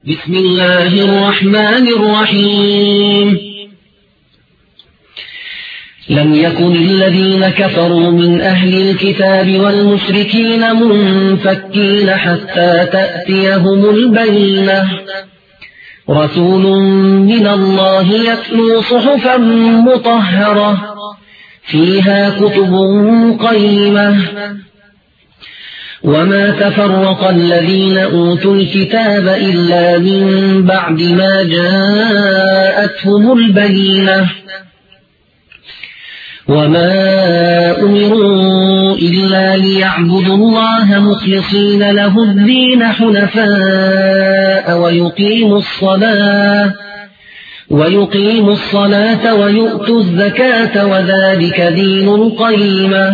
بسم الله الرحمن الرحيم لم يكن الذين كفروا من أهل الكتاب والمشركين منفكين حتى تأتيهم البينة رسول من الله يتلو صحفا مطهرة فيها كتب قيمة وما تفرق الذين أوتوا الكتاب إلا من بعد ما جاءتهم البينة وما أمروا إلا ليعبدوا الله مخلصين له الدين حنفاء ويقيموا الصلاة ويؤتوا الزكاة وذلك دين القيمة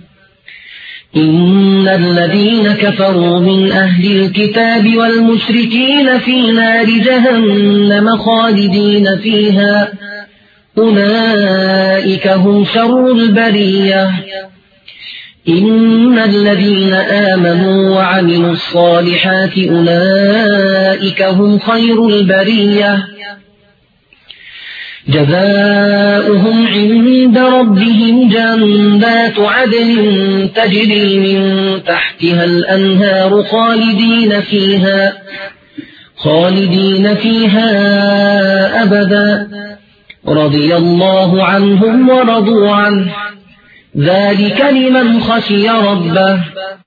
إن الذين كفروا من أهل الكتاب والمشركين في نار جهنم خالدين فيها أولئك هم شر البرية إن الذين آمنوا وعملوا الصالحات أولئك هم خير البرية جزاؤهم عند ربهم جنات عدن تجري من تحتها الأنهار خالدين فيها أبدا رضي الله عنهم ورضوا عنه ذلك لمن خشي ربه